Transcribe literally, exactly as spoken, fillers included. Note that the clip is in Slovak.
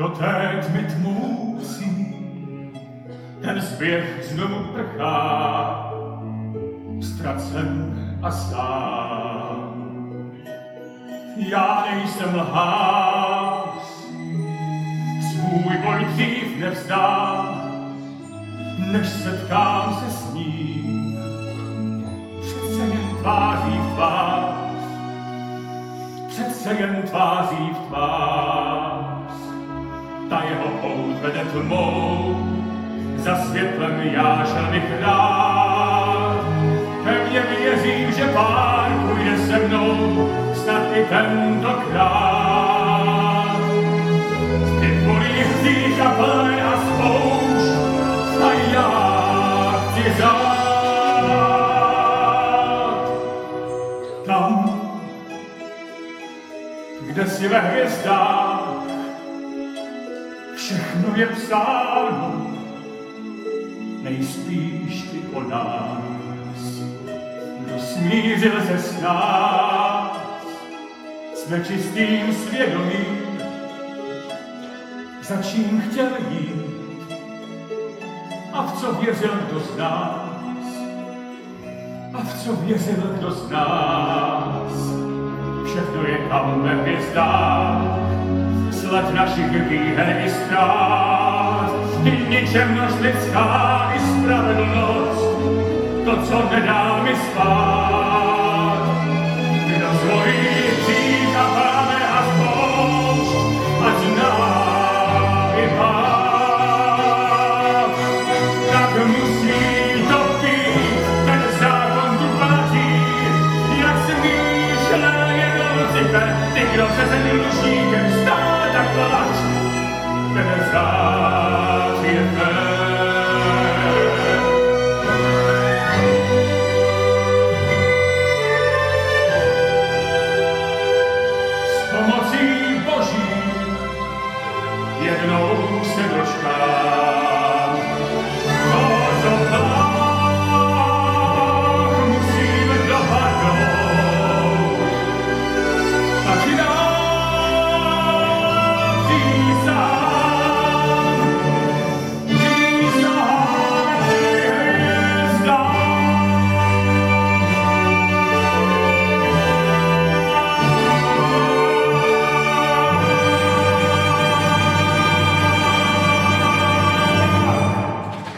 do té tmy tmoucí, ten zběh znovu prchá, ztracen a sám. Já nejsem lhář, svůj boj dřív nevzdám, než setkám se s ním, přece jen tváří v tvář, přece jen tváří v tvář. Ta jeho pout vede tmou, za světlem já šel bych rád. Pevně věřím, že Pán půjde se mnou, snad i tentokrát. Ty bolí hřích a plné a spoušť, a já chci řád. Tam, kde si ve hvězdách všechno je psáno, nejspíš ty o nás, kdo smířil se s nás, jsme čistým svědomím, za čím chtěl jít a v co věřil kdo z nás, a v co věřil kdo z nás. Všechno je tam ve hvězdách, sled našich výher i ztrát, i ničemnost lidská, i spravedlnost, to, co nedá mi spát.